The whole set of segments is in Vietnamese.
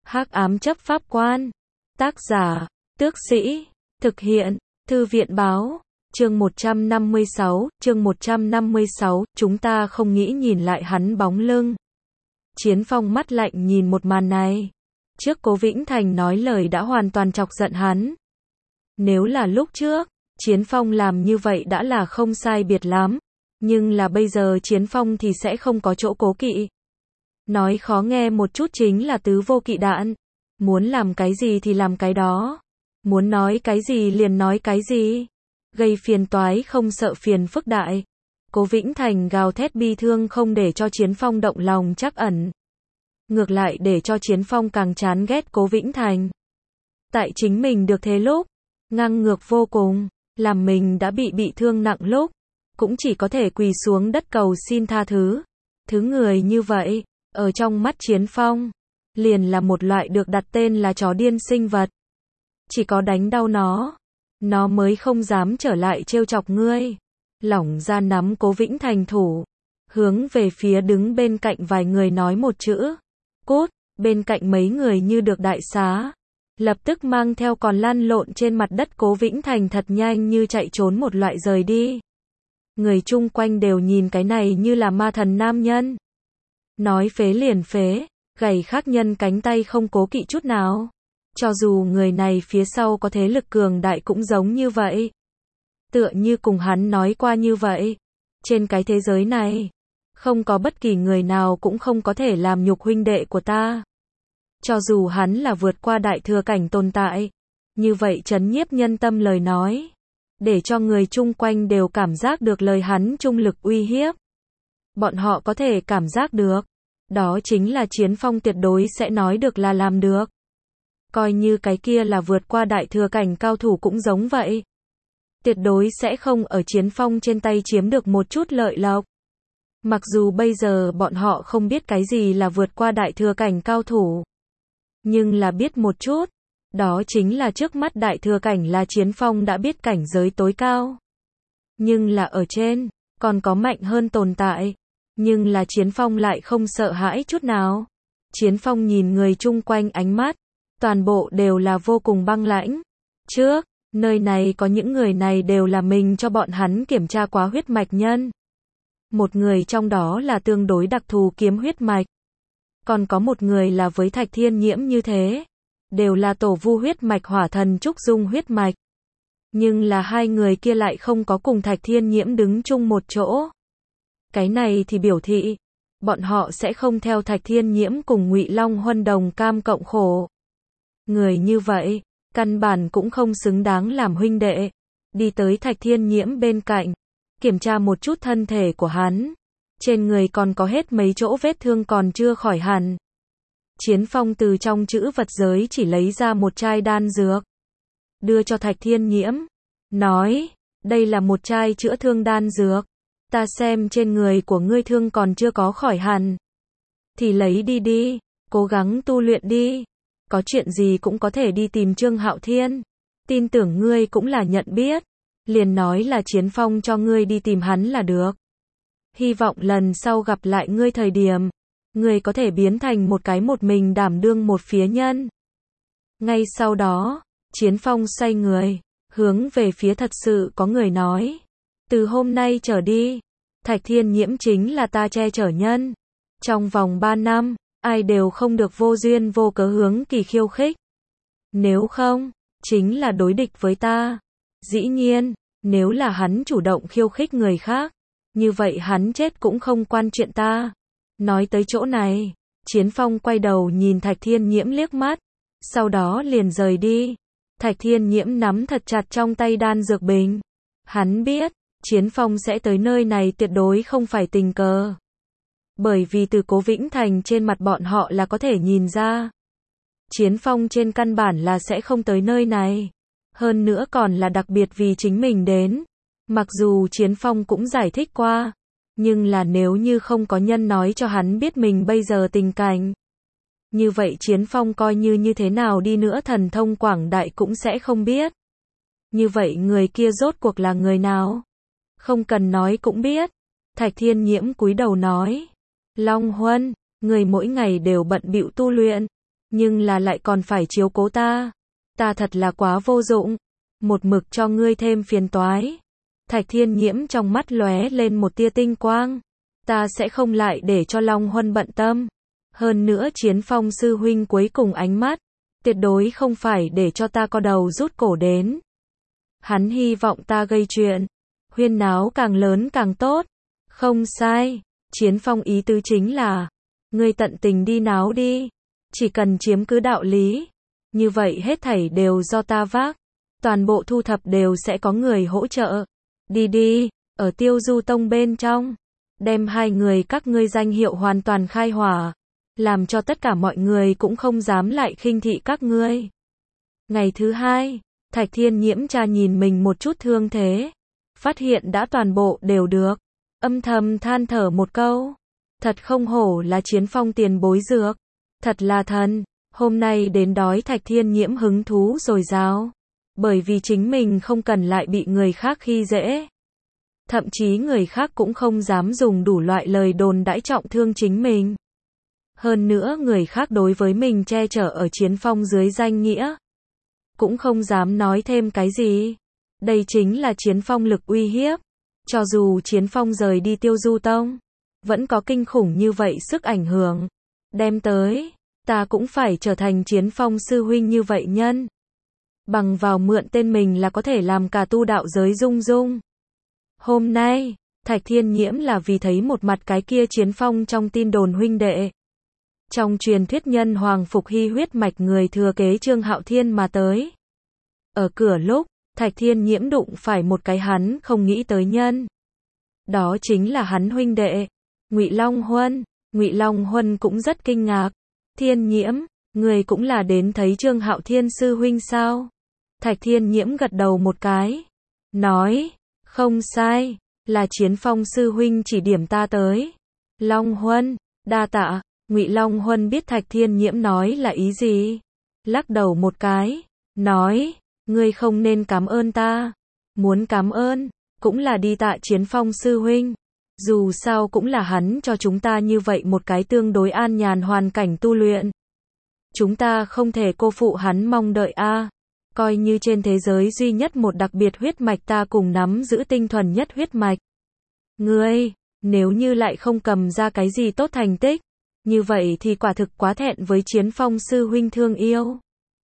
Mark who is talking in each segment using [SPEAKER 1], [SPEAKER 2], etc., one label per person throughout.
[SPEAKER 1] Hắc ám chấp pháp quan. Tác giả, Tước Sĩ. Thực hiện, Thư viện báo. Chương 156, chúng ta không nghĩ nhìn lại hắn bóng lưng. Chiến Phong mắt lạnh nhìn một màn này. Trước Cố Vĩnh Thành nói lời đã hoàn toàn chọc giận hắn. Nếu là lúc trước, Chiến Phong làm như vậy đã là không sai biệt lắm. Nhưng là bây giờ Chiến Phong thì sẽ không có chỗ cố kỵ. Nói khó nghe một chút chính là tứ vô kỵ đạn. Muốn làm cái gì thì làm cái đó. Muốn nói cái gì liền nói cái gì. Gây phiền toái không sợ phiền phức đại. Cố Vĩnh Thành gào thét bi thương không để cho Chiến Phong động lòng trắc ẩn. Ngược lại để cho Chiến Phong càng chán ghét Cố Vĩnh Thành. Tại chính mình được thế lúc, ngang ngược vô cùng, làm mình đã bị thương nặng lúc, cũng chỉ có thể quỳ xuống đất cầu xin tha thứ. Thứ người như vậy, ở trong mắt Chiến Phong, liền là một loại được đặt tên là chó điên sinh vật. Chỉ có đánh đau nó mới không dám trở lại trêu chọc ngươi. Lỏng ra nắm Cố Vĩnh Thành thủ, hướng về phía đứng bên cạnh vài người nói một chữ. Cút, bên cạnh mấy người như được đại xá. Lập tức mang theo còn lăn lộn trên mặt đất Cố Vĩnh Thành thật nhanh như chạy trốn một loại rời đi. Người chung quanh đều nhìn cái này như là ma thần nam nhân. Nói phế liền phế, gảy khác nhân cánh tay không cố kỵ chút nào. Cho dù người này phía sau có thế lực cường đại cũng giống như vậy. Tựa như cùng hắn nói qua như vậy. Trên cái thế giới này, không có bất kỳ người nào cũng không có thể làm nhục huynh đệ của ta. Cho dù hắn là vượt qua đại thừa cảnh tồn tại. Như vậy trấn nhiếp nhân tâm lời nói. Để cho người chung quanh đều cảm giác được lời hắn trung lực uy hiếp. Bọn họ có thể cảm giác được. Đó chính là Chiến Phong tuyệt đối sẽ nói được là làm được. Coi như cái kia là vượt qua đại thừa cảnh cao thủ cũng giống vậy. Tuyệt đối sẽ không ở Chiến Phong trên tay chiếm được một chút lợi lộc. Mặc dù bây giờ bọn họ không biết cái gì là vượt qua đại thừa cảnh cao thủ. Nhưng là biết một chút. Đó chính là trước mắt đại thừa cảnh là Chiến Phong đã biết cảnh giới tối cao. Nhưng là ở trên, còn có mạnh hơn tồn tại. Nhưng là Chiến Phong lại không sợ hãi chút nào. Chiến Phong nhìn người chung quanh ánh mắt. Toàn bộ đều là vô cùng băng lãnh. Trước, nơi này có những người này đều là mình cho bọn hắn kiểm tra quá huyết mạch nhân. Một người trong đó là tương đối đặc thù kiếm huyết mạch. Còn có một người là với Thạch Thiên Nhiễm như thế. Đều là tổ vu huyết mạch hỏa thần trúc dung huyết mạch. Nhưng là hai người kia lại không có cùng Thạch Thiên Nhiễm đứng chung một chỗ. Cái này thì biểu thị, bọn họ sẽ không theo Thạch Thiên Nhiễm cùng Ngụy Long Huân đồng cam cộng khổ. Người như vậy, căn bản cũng không xứng đáng làm huynh đệ. Đi tới Thạch Thiên Nhiễm bên cạnh, kiểm tra một chút thân thể của hắn. Trên người còn có hết mấy chỗ vết thương còn chưa khỏi hẳn. Chiến Phong từ trong chữ vật giới chỉ lấy ra một chai đan dược. Đưa cho Thạch Thiên Nhiễm. Nói, đây là một chai chữa thương đan dược. Ta xem trên người của ngươi thương còn chưa có khỏi hẳn. Thì lấy đi đi, cố gắng tu luyện đi. Có chuyện gì cũng có thể đi tìm Trương Hạo Thiên. Tin tưởng ngươi cũng là nhận biết. Liền nói là Chiến Phong cho ngươi đi tìm hắn là được. Hy vọng lần sau gặp lại ngươi thời điểm, ngươi có thể biến thành một cái một mình đảm đương một phía nhân. Ngay sau đó, Chiến Phong xoay người, hướng về phía thật sự có người nói. Từ hôm nay trở đi, Thạch Thiên Nhiễm chính là ta che chở nhân. Trong vòng 3 năm, ai đều không được vô duyên vô cớ hướng kỳ khiêu khích. Nếu không, chính là đối địch với ta. Dĩ nhiên, nếu là hắn chủ động khiêu khích người khác, như vậy hắn chết cũng không quan chuyện ta. Nói tới chỗ này, Chiến Phong quay đầu nhìn Thạch Thiên Nhiễm liếc mắt, sau đó liền rời đi. Thạch Thiên Nhiễm nắm thật chặt trong tay đan dược bình. Hắn biết, Chiến Phong sẽ tới nơi này tuyệt đối không phải tình cờ. Bởi vì từ Cố Vĩnh Thành trên mặt bọn họ là có thể nhìn ra. Chiến Phong trên căn bản là sẽ không tới nơi này. Hơn nữa còn là đặc biệt vì chính mình đến. Mặc dù Chiến Phong cũng giải thích qua. Nhưng là nếu như không có nhân nói cho hắn biết mình bây giờ tình cảnh. Như vậy Chiến Phong coi như thế nào đi nữa thần thông quảng đại cũng sẽ không biết. Như vậy người kia rốt cuộc là người nào? Không cần nói cũng biết. Thạch Thiên Nhiễm cúi đầu nói. Long Huân, người mỗi ngày đều bận bịu tu luyện. nhưng là lại còn phải chiếu cố ta. Ta thật là quá vô dụng, một mực cho ngươi thêm phiền toái. Thạch Thiên Nhiễm trong mắt lóe lên một tia tinh quang. Ta sẽ không lại để cho Long Huân bận tâm. Hơn nữa Chiến Phong sư huynh cuối cùng ánh mắt, tuyệt đối không phải để cho ta co đầu rút cổ đến. Hắn hy vọng ta gây chuyện, huyên náo càng lớn càng tốt. Không sai, Chiến Phong ý tứ chính là, ngươi tận tình đi náo đi, chỉ cần chiếm cứ đạo lý, như vậy hết thảy đều do ta vác, toàn bộ thu thập đều sẽ có người hỗ trợ. Đi đi, ở Tiêu Du Tông bên trong, đem hai người các ngươi danh hiệu hoàn toàn khai hỏa, làm cho tất cả mọi người cũng không dám lại khinh thị các ngươi. Ngày thứ hai, Thạch Thiên Nhiễm tra nhìn mình một chút thương thế, phát hiện đã toàn bộ đều được, âm thầm than thở một câu, thật không hổ là Chiến Phong tiền bối dược, thật là thần. Hôm nay đến đói Thạch Thiên Nhiễm hứng thú dồi dào, bởi vì chính mình không cần lại bị người khác khi dễ. Thậm chí người khác cũng không dám dùng đủ loại lời đồn đãi trọng thương chính mình. Hơn nữa người khác đối với mình che chở ở Chiến Phong dưới danh nghĩa, cũng không dám nói thêm cái gì. Đây chính là Chiến Phong lực uy hiếp. Cho dù Chiến Phong rời đi Tiêu Du Tông, vẫn có kinh khủng như vậy sức ảnh hưởng. Đem tới, ta cũng phải trở thành Chiến Phong sư huynh như vậy nhân. Bằng vào mượn tên mình là có thể làm cả tu đạo giới rung rung. Hôm nay, Thạch Thiên Nhiễm là vì thấy một mặt cái kia Chiến Phong trong tin đồn huynh đệ. Trong truyền thuyết nhân hoàng phục hy huyết mạch người thừa kế Trương Hạo Thiên mà tới. Ở cửa lúc, Thạch Thiên Nhiễm đụng phải một cái hắn không nghĩ tới nhân. Đó chính là hắn huynh đệ, Ngụy Long Huân. Ngụy Long Huân cũng rất kinh ngạc. Thiên Nhiễm, người cũng là đến thấy Trương Hạo Thiên sư huynh sao? Thạch Thiên Nhiễm gật đầu một cái, nói, không sai, là Chiến Phong sư huynh chỉ điểm ta tới. Long Huân, đa tạ. Ngụy Long Huân biết Thạch Thiên Nhiễm nói là ý gì, lắc đầu một cái, nói, ngươi không nên cảm ơn ta, muốn cảm ơn, cũng là đi tạ Chiến Phong sư huynh, dù sao cũng là hắn cho chúng ta như vậy một cái tương đối an nhàn hoàn cảnh tu luyện. Chúng ta không thể cô phụ hắn mong đợi a. Coi như trên thế giới duy nhất một đặc biệt huyết mạch ta cùng nắm giữ tinh thuần nhất huyết mạch. Ngươi, nếu như lại không cầm ra cái gì tốt thành tích, như vậy thì quả thực quá thẹn với Chiến Phong sư huynh thương yêu.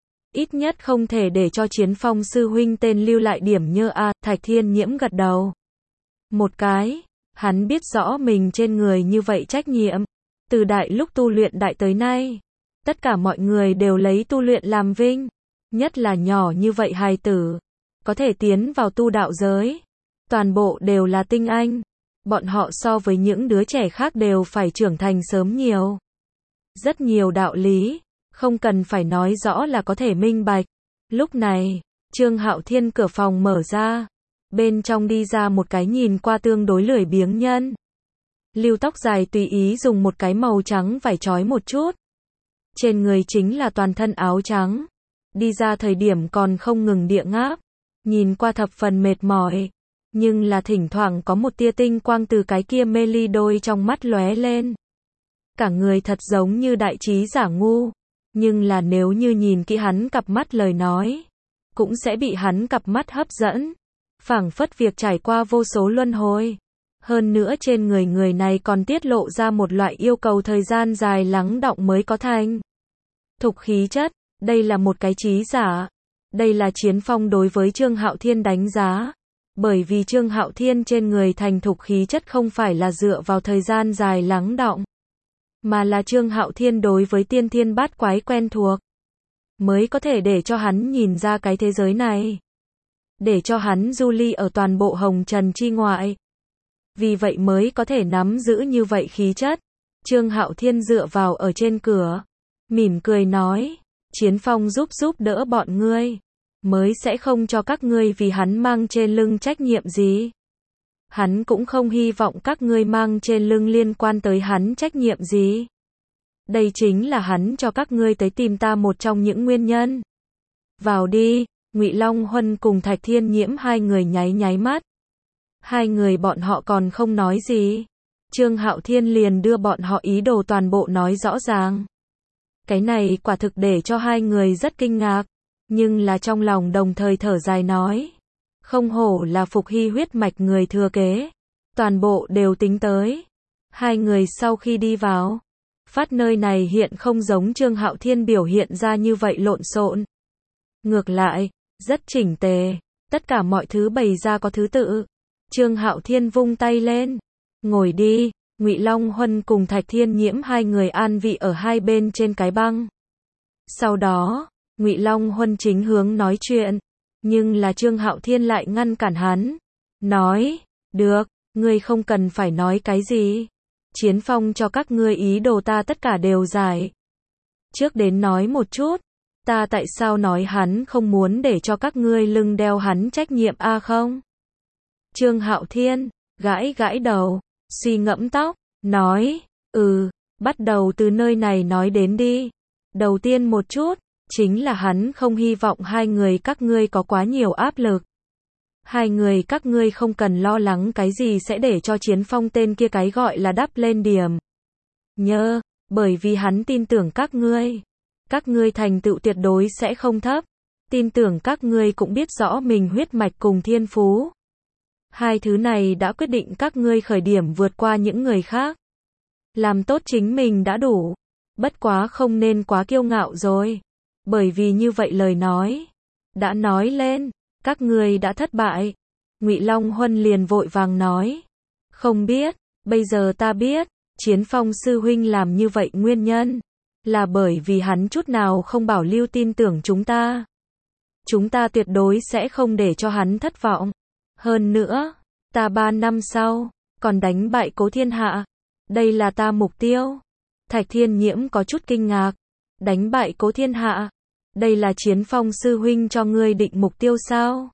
[SPEAKER 1] Ít nhất không thể để cho Chiến Phong sư huynh tên lưu lại điểm nhơ a. Thạch Thiên Nhiễm gật đầu một cái, hắn biết rõ mình trên người như vậy trách nhiệm. Từ đại lúc tu luyện đại tới nay, tất cả mọi người đều lấy tu luyện làm vinh, nhất là nhỏ như vậy hài tử, có thể tiến vào tu đạo giới, toàn bộ đều là tinh anh. Bọn họ so với những đứa trẻ khác đều phải trưởng thành sớm nhiều. Rất nhiều đạo lý, không cần phải nói rõ là có thể minh bạch. Lúc này, Trương Hạo Thiên cửa phòng mở ra, bên trong đi ra một cái nhìn qua tương đối lười biếng nhân. Lưu tóc dài tùy ý dùng một cái màu trắng vải trói một chút. Trên người chính là toàn thân áo trắng. Đi ra thời điểm còn không ngừng địa ngáp, nhìn qua thập phần mệt mỏi. Nhưng là thỉnh thoảng có một tia tinh quang từ cái kia mê ly đôi trong mắt lóe lên. Cả người thật giống như đại trí giả ngu. Nhưng là nếu như nhìn kỹ hắn cặp mắt lời nói, cũng sẽ bị hắn cặp mắt hấp dẫn. Phảng phất việc trải qua vô số luân hồi. Hơn nữa trên người người này còn tiết lộ ra một loại yêu cầu thời gian dài lắng đọng mới có thành thục khí chất. Đây là một cái trí giả. Đây là Chiến Phong đối với Trương Hạo Thiên đánh giá. Bởi vì Trương Hạo Thiên trên người thành thục khí chất không phải là dựa vào thời gian dài lắng đọng, mà là Trương Hạo Thiên đối với tiên thiên bát quái quen thuộc, mới có thể để cho hắn nhìn ra cái thế giới này, để cho hắn du ly ở toàn bộ hồng trần chi ngoại. Vì vậy mới có thể nắm giữ như vậy khí chất. Trương Hạo Thiên dựa vào ở trên cửa, mỉm cười nói, Chiến Phong giúp đỡ bọn ngươi, mới sẽ không cho các ngươi vì hắn mang trên lưng trách nhiệm gì. Hắn cũng không hy vọng các ngươi mang trên lưng liên quan tới hắn trách nhiệm gì. Đây chính là hắn cho các ngươi tới tìm ta một trong những nguyên nhân. Vào đi. Ngụy Long Huân cùng Thạch Thiên Nhiễm hai người nháy mắt. Hai người bọn họ còn không nói gì. Trương Hạo Thiên liền đưa bọn họ ý đồ toàn bộ nói rõ ràng. Cái này quả thực để cho hai người rất kinh ngạc, nhưng là trong lòng đồng thời thở dài nói. Không hổ là Phục Hy huyết mạch người thừa kế. Toàn bộ đều tính tới. Hai người sau khi đi vào, phát nơi này hiện không giống Trương Hạo Thiên biểu hiện ra như vậy lộn xộn. Ngược lại, rất chỉnh tề, tất cả mọi thứ bày ra có thứ tự. Trương Hạo Thiên vung tay lên, ngồi đi. Ngụy Long Huân cùng Thạch Thiên Nhiễm hai người an vị ở hai bên trên cái băng. Sau đó, Ngụy Long Huân chính hướng nói chuyện, nhưng là Trương Hạo Thiên lại ngăn cản hắn, nói, được, ngươi không cần phải nói cái gì. Chiến Phong cho các ngươi ý đồ ta tất cả đều giải. Trước đến nói một chút, ta tại sao nói hắn không muốn để cho các ngươi lưng đeo hắn trách nhiệm a không? Trương Hạo Thiên, gãi gãi đầu, suy ngẫm tóc, nói, bắt đầu từ nơi này nói đến đi. Đầu tiên một chút, chính là hắn không hy vọng hai người các ngươi có quá nhiều áp lực. Hai người các ngươi không cần lo lắng cái gì sẽ để cho Chiến Phong tên kia cái gọi là đắp lên điểm. Nhớ, bởi vì hắn tin tưởng các ngươi thành tựu tuyệt đối sẽ không thấp. Tin tưởng các ngươi cũng biết rõ mình huyết mạch cùng thiên phú. Hai thứ này đã quyết định các ngươi khởi điểm vượt qua những người khác. Làm tốt chính mình đã đủ. Bất quá không nên quá kiêu ngạo rồi. Bởi vì như vậy lời nói đã nói lên, các ngươi đã thất bại. Ngụy Long Huân liền vội vàng nói. Không biết, bây giờ ta biết, Chiến Phong sư huynh làm như vậy nguyên nhân là bởi vì hắn chút nào không bảo lưu tin tưởng chúng ta. Chúng ta tuyệt đối sẽ không để cho hắn thất vọng. Hơn nữa, ta 3 năm sau, còn đánh bại Cố Thiên Hạ. Đây là ta mục tiêu. Thạch Thiên Nhiễm có chút kinh ngạc. Đánh bại Cố Thiên Hạ. Đây là Chiến Phong sư huynh cho ngươi định mục tiêu sao?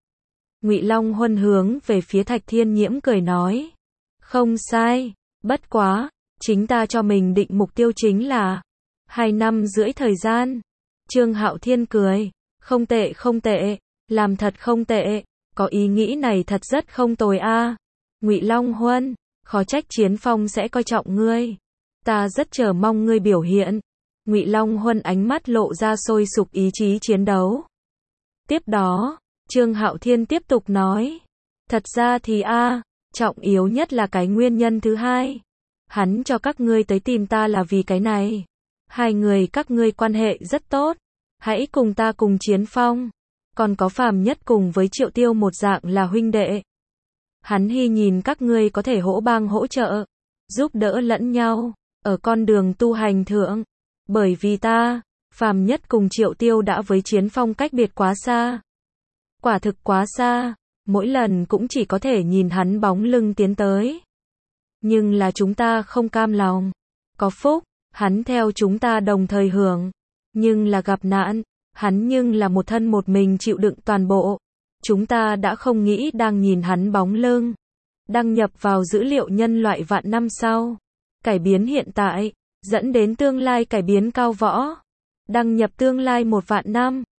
[SPEAKER 1] Ngụy Long Huân hướng về phía Thạch Thiên Nhiễm cười nói. Không sai, bất quá, chính ta cho mình định mục tiêu chính là 2 năm rưỡi thời gian. Trương Hạo Thiên cười. Không tệ không tệ, làm thật không tệ, có ý nghĩ này thật rất không tồi a. Ngụy Long Huân, khó trách Chiến Phong sẽ coi trọng ngươi. Ta rất chờ mong ngươi biểu hiện. Ngụy Long Huân ánh mắt lộ ra sôi sục ý chí chiến đấu. Tiếp đó, Trương Hạo Thiên tiếp tục nói. Thật ra thì trọng yếu nhất là cái nguyên nhân thứ hai. Hắn cho các ngươi tới tìm ta là vì cái này. Hai người các ngươi quan hệ rất tốt. Hãy cùng ta cùng Chiến Phong. Còn có Phàm Nhất cùng với Triệu Tiêu một dạng là huynh đệ. Hắn hy nhìn các ngươi có thể hỗ bang hỗ trợ, giúp đỡ lẫn nhau, ở con đường tu hành thượng. Bởi vì ta, Phàm Nhất cùng Triệu Tiêu đã với Chiến Phong cách biệt quá xa. Quả thực quá xa, mỗi lần cũng chỉ có thể nhìn hắn bóng lưng tiến tới. Nhưng là chúng ta không cam lòng. Có phúc, hắn theo chúng ta đồng thời hưởng. Nhưng là gặp nạn, hắn nhưng là một thân một mình chịu đựng toàn bộ. Chúng ta đã không nghĩ đang nhìn hắn bóng lưng. Đăng nhập vào dữ liệu nhân loại vạn năm sau. Cải biến hiện tại, dẫn đến tương lai cải biến cao võ. Đăng nhập tương lai 1 vạn năm.